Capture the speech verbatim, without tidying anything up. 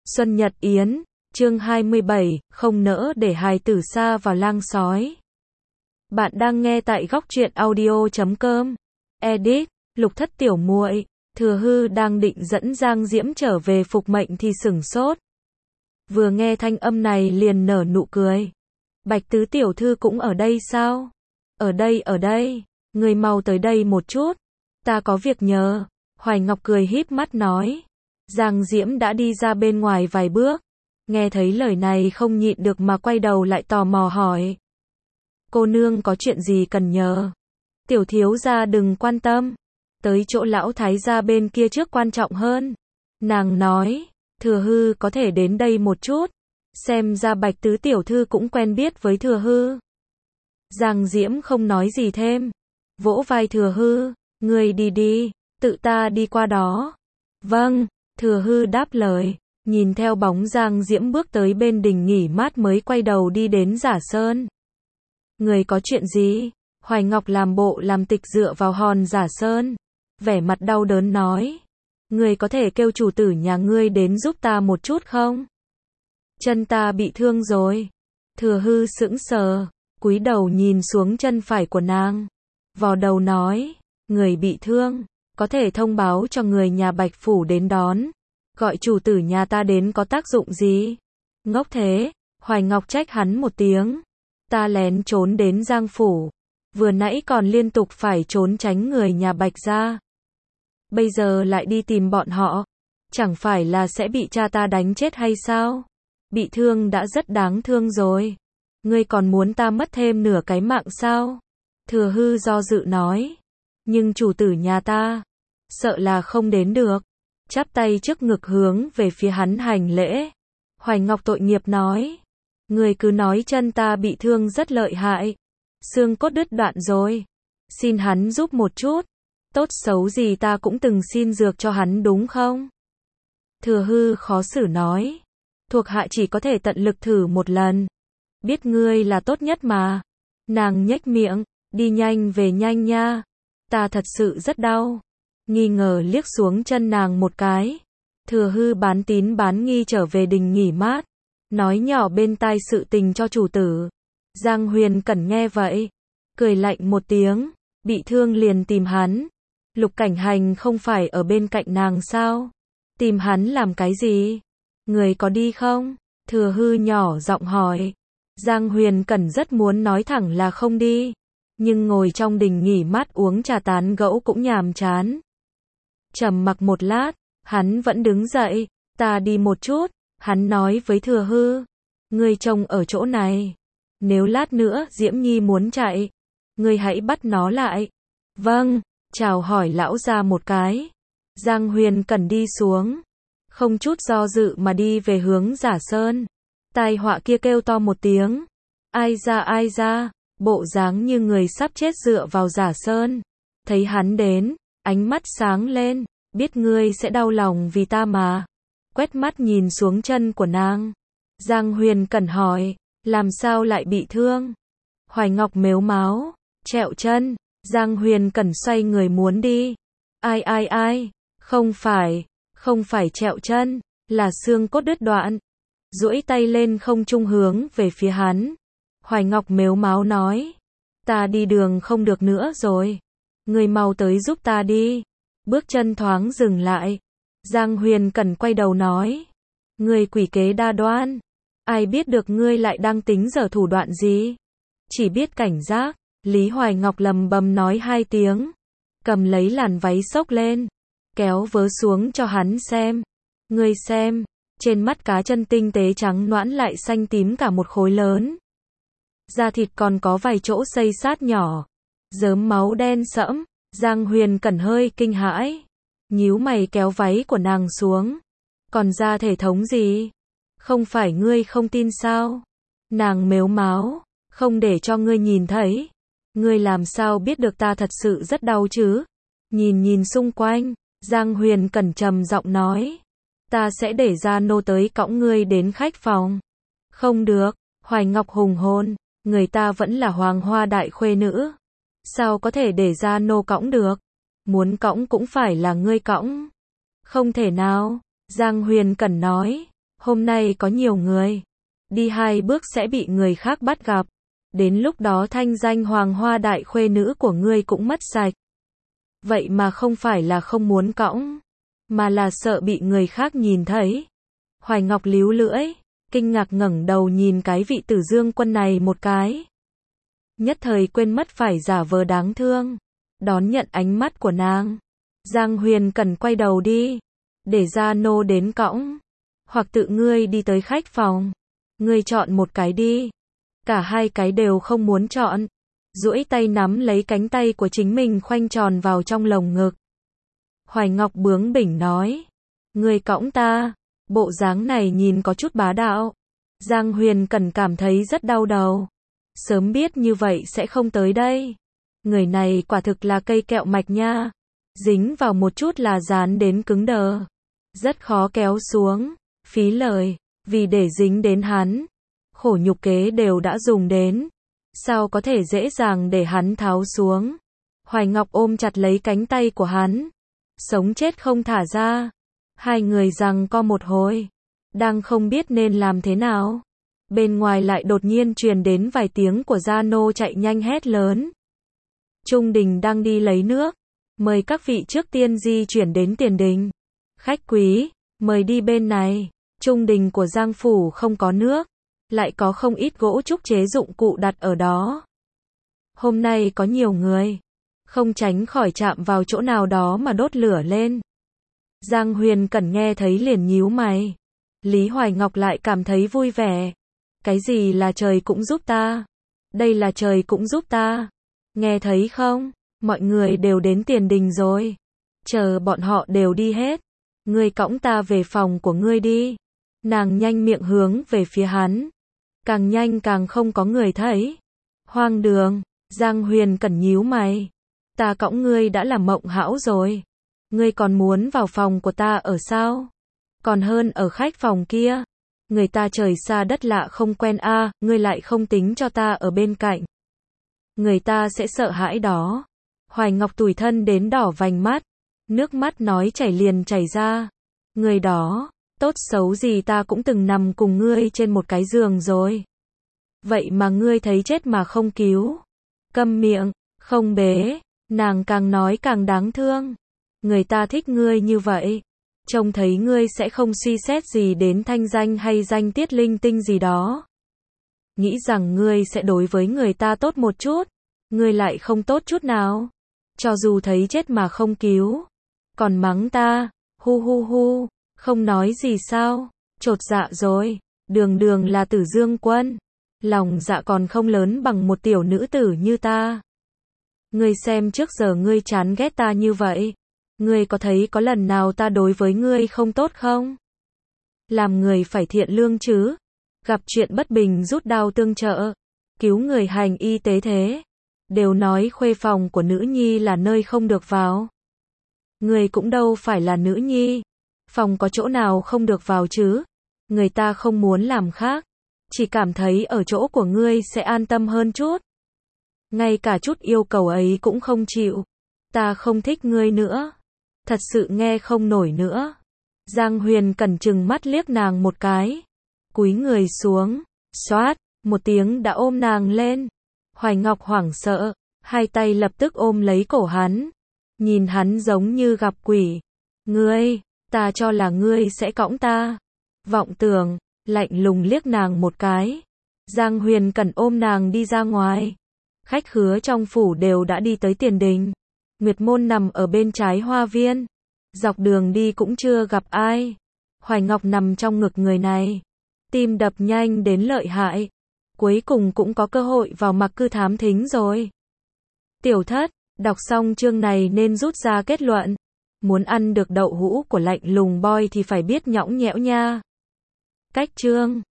Xuân Nhật Yến, chương hai mươi bảy, không nỡ để hài tử sa vào lang sói. Bạn đang nghe tại góc truyện audio chấm com. Edit, Lục Thất tiểu muội, Thừa Hư đang định dẫn Giang Diễm trở về phục mệnh thì sửng sốt. Vừa nghe thanh âm này liền nở nụ cười. Bạch tứ tiểu thư cũng ở đây sao? Ở đây ở đây, người mau tới đây một chút. Ta có việc nhờ. Hoài Ngọc cười híp mắt nói. Giang Diễm đã đi ra bên ngoài vài bước. Nghe thấy lời này không nhịn được mà quay đầu lại tò mò hỏi. Cô nương có chuyện gì cần nhờ? Tiểu thiếu gia đừng quan tâm. Tới chỗ lão thái gia bên kia trước quan trọng hơn. Nàng nói, Thừa Hư có thể đến đây một chút. Xem ra Bạch tứ tiểu thư cũng quen biết với Thừa Hư. Giang Diễm không nói gì thêm. Vỗ vai Thừa Hư, ngươi đi đi, tự ta đi qua đó. Vâng, Thừa Hư đáp lời, nhìn theo bóng Giang Diễm bước tới bên đình nghỉ mát mới quay đầu đi đến Giả Sơn. Người có chuyện gì? Hoài Ngọc làm bộ làm tịch dựa vào hòn Giả Sơn, vẻ mặt đau đớn nói. Người có thể kêu chủ tử nhà ngươi đến giúp ta một chút không? Chân ta bị thương rồi. Thừa Hư sững sờ, cúi đầu nhìn xuống chân phải của nàng. Vò đầu nói, người bị thương, có thể thông báo cho người nhà Bạch Phủ đến đón. Gọi chủ tử nhà ta đến có tác dụng gì? Ngốc thế, Hoài Ngọc trách hắn một tiếng. Ta lén trốn đến Giang Phủ. Vừa nãy còn liên tục phải trốn tránh người nhà Bạch gia. Bây giờ lại đi tìm bọn họ. Chẳng phải là sẽ bị cha ta đánh chết hay sao? Bị thương đã rất đáng thương rồi. Ngươi còn muốn ta mất thêm nửa cái mạng sao? Thừa Hư do dự nói. Nhưng chủ tử nhà ta, sợ là không đến được. Chắp tay trước ngực hướng về phía hắn hành lễ. Hoài Ngọc tội nghiệp nói. Người cứ nói chân ta bị thương rất lợi hại. Xương cốt đứt đoạn rồi. Xin hắn giúp một chút. Tốt xấu gì ta cũng từng xin dược cho hắn đúng không? Thừa Hư khó xử nói. Thuộc hạ chỉ có thể tận lực thử một lần. Biết ngươi là tốt nhất mà. Nàng nhếch miệng. Đi nhanh về nhanh nha. Ta thật sự rất đau. Nghi ngờ liếc xuống chân nàng một cái. Thừa Hư bán tín bán nghi trở về đình nghỉ mát. Nói nhỏ bên tai sự tình cho chủ tử. Giang Huyền Cẩn nghe vậy. Cười lạnh một tiếng. Bị thương liền tìm hắn. Lục Cảnh Hành không phải ở bên cạnh nàng sao? Tìm hắn làm cái gì? Người có đi không? Thừa Hư nhỏ giọng hỏi. Giang Huyền Cẩn rất muốn nói thẳng là không đi. Nhưng ngồi trong đình nghỉ mát uống trà tán gẫu cũng nhàm chán. Trầm mặc một lát, hắn vẫn đứng dậy. Ta đi một chút, hắn nói với Thừa Hư. Ngươi trông ở chỗ này. Nếu lát nữa Diễm Nhi muốn chạy, ngươi hãy bắt nó lại. Vâng, chào hỏi lão ra một cái. Giang Huyền Cẩn đi xuống. Không chút do dự mà đi về hướng Giả Sơn. Tai họa kia kêu to một tiếng. Ai ra ai ra, bộ dáng như người sắp chết dựa vào Giả Sơn. Thấy hắn đến, ánh mắt sáng lên, biết ngươi sẽ đau lòng vì ta mà. Quét mắt nhìn xuống chân của nàng. Giang Huyền Cẩn hỏi, làm sao lại bị thương? Hoài Ngọc mếu máo, trẹo chân. Giang Huyền Cẩn xoay người muốn đi. Ai ai ai, không phải, không phải trẹo chân, là xương cốt đứt đoạn. Duỗi tay lên không trung hướng về phía hắn. Hoài Ngọc mếu máo nói, ta đi đường không được nữa rồi. Người mau tới giúp ta đi. Bước chân thoáng dừng lại. Giang Huyền Cẩn quay đầu nói, ngươi quỷ kế đa đoan. Ai biết được ngươi lại đang tính giở thủ đoạn gì? Chỉ biết cảnh giác. Lý Hoài Ngọc lầm bầm nói hai tiếng. Cầm lấy làn váy xốc lên. Kéo vớ xuống cho hắn xem. Ngươi xem. Trên mắt cá chân tinh tế trắng nõn lại xanh tím cả một khối lớn. Da thịt còn có vài chỗ xây sát nhỏ. Rớm máu đen sẫm. Giang Huyền Cẩn hơi kinh hãi. Nhíu mày kéo váy của nàng xuống. Còn da thể thống gì? Không phải ngươi không tin sao? Nàng mếu máo. Không để cho ngươi nhìn thấy. Ngươi làm sao biết được ta thật sự rất đau chứ? Nhìn nhìn xung quanh. Giang Huyền Cẩn trầm giọng nói. Ta sẽ để Gia Nô tới cõng ngươi đến khách phòng. Không được. Hoài Ngọc hùng hồn. Người ta vẫn là hoàng hoa đại khuê nữ. Sao có thể để Gia Nô cõng được? Muốn cõng cũng phải là ngươi cõng. Không thể nào. Giang Huyền Cẩn nói. Hôm nay có nhiều người. Đi hai bước sẽ bị người khác bắt gặp. Đến lúc đó thanh danh hoàng hoa đại khuê nữ của ngươi cũng mất sạch. Vậy mà không phải là không muốn cõng, mà là sợ bị người khác nhìn thấy. Hoài Ngọc líu lưỡi, kinh ngạc ngẩng đầu nhìn cái vị Tử Dương Quân này một cái. Nhất thời quên mất phải giả vờ đáng thương, đón nhận ánh mắt của nàng. Giang Huyền cần quay đầu đi, để Gia Nô đến cõng, hoặc tự ngươi đi tới khách phòng. Ngươi chọn một cái đi. Cả hai cái đều không muốn chọn. Duỗi tay nắm lấy cánh tay của chính mình khoanh tròn vào trong lồng ngực. Hoài Ngọc bướng bỉnh nói. Ngươi cõng ta. Bộ dáng này nhìn có chút bá đạo. Giang Huyền Cẩn cảm thấy rất đau đầu. Sớm biết như vậy sẽ không tới đây. Người này quả thực là cây kẹo mạch nha. Dính vào một chút là dán đến cứng đờ. Rất khó kéo xuống. Phí lời. Vì để dính đến hắn, khổ nhục kế đều đã dùng đến. Sao có thể dễ dàng để hắn tháo xuống. Hoài Ngọc ôm chặt lấy cánh tay của hắn. Sống chết không thả ra. Hai người giằng co một hồi. Đang không biết nên làm thế nào. Bên ngoài lại đột nhiên truyền đến vài tiếng của Gia Nô chạy nhanh hét lớn. Trung Đình đang đi lấy nước. Mời các vị trước tiên di chuyển đến tiền đình. Khách quý, mời đi bên này. Trung đình của Giang Phủ không có nước. Lại có không ít gỗ trúc chế dụng cụ đặt ở đó. Hôm nay có nhiều người. Không tránh khỏi chạm vào chỗ nào đó mà đốt lửa lên. Giang Huyền Cẩn nghe thấy liền nhíu mày. Lý Hoài Ngọc lại cảm thấy vui vẻ. Cái gì là trời cũng giúp ta? Đây là trời cũng giúp ta. Nghe thấy không? Mọi người đều đến tiền đình rồi. Chờ bọn họ đều đi hết. Ngươi cõng ta về phòng của ngươi đi. Nàng nhanh miệng hướng về phía hắn. Càng nhanh càng không có người thấy. Hoang đường. Giang Huyền Cẩn nhíu mày. Ta cõng ngươi đã là mộng hão rồi. Ngươi còn muốn vào phòng của ta ở sao? Còn hơn ở khách phòng kia. Người ta trời xa đất lạ không quen a, à, ngươi lại không tính cho ta ở bên cạnh. Người ta sẽ sợ hãi đó. Hoài Ngọc tủi thân đến đỏ vành mắt. Nước mắt nói chảy liền chảy ra. Người đó, tốt xấu gì ta cũng từng nằm cùng ngươi trên một cái giường rồi. Vậy mà ngươi thấy chết mà không cứu. Câm miệng, không bế. Nàng càng nói càng đáng thương. Người ta thích ngươi như vậy. Trông thấy ngươi sẽ không suy xét gì đến thanh danh hay danh tiết linh tinh gì đó. Nghĩ rằng ngươi sẽ đối với người ta tốt một chút. Ngươi lại không tốt chút nào. Cho dù thấy chết mà không cứu. Còn mắng ta. Hu hu hu. Không nói gì sao. Chột dạ rồi. Đường đường là Tử Dương Quân. Lòng dạ còn không lớn bằng một tiểu nữ tử như ta. Ngươi xem trước giờ ngươi chán ghét ta như vậy. Ngươi có thấy có lần nào ta đối với ngươi không tốt không? Làm người phải thiện lương chứ. Gặp chuyện bất bình rút đao tương trợ. Cứu người hành y tế thế. Đều nói khuê phòng của nữ nhi là nơi không được vào. Ngươi cũng đâu phải là nữ nhi. Phòng có chỗ nào không được vào chứ? Người ta không muốn làm khác. Chỉ cảm thấy ở chỗ của ngươi sẽ an tâm hơn chút. Ngay cả chút yêu cầu ấy cũng không chịu. Ta không thích ngươi nữa. Thật sự nghe không nổi nữa. Giang Huyền cẩn chừng mắt liếc nàng một cái. Cúi người xuống. Xoát, một tiếng đã ôm nàng lên. Hoài Ngọc hoảng sợ. Hai tay lập tức ôm lấy cổ hắn. Nhìn hắn giống như gặp quỷ. Ngươi, ta cho là ngươi sẽ cõng ta. Vọng tưởng, lạnh lùng liếc nàng một cái. Giang Huyền cẩn ôm nàng đi ra ngoài. Khách khứa trong phủ đều đã đi tới tiền đình. Nguyệt môn nằm ở bên trái hoa viên. Dọc đường đi cũng chưa gặp ai. Hoài Ngọc nằm trong ngực người này. Tim đập nhanh đến lợi hại. Cuối cùng cũng có cơ hội vào mặc cư thám thính rồi. Tiểu thất, đọc xong chương này nên rút ra kết luận. Muốn ăn được đậu hũ của lạnh lùng boy thì phải biết nhõng nhẽo nha. Cách chương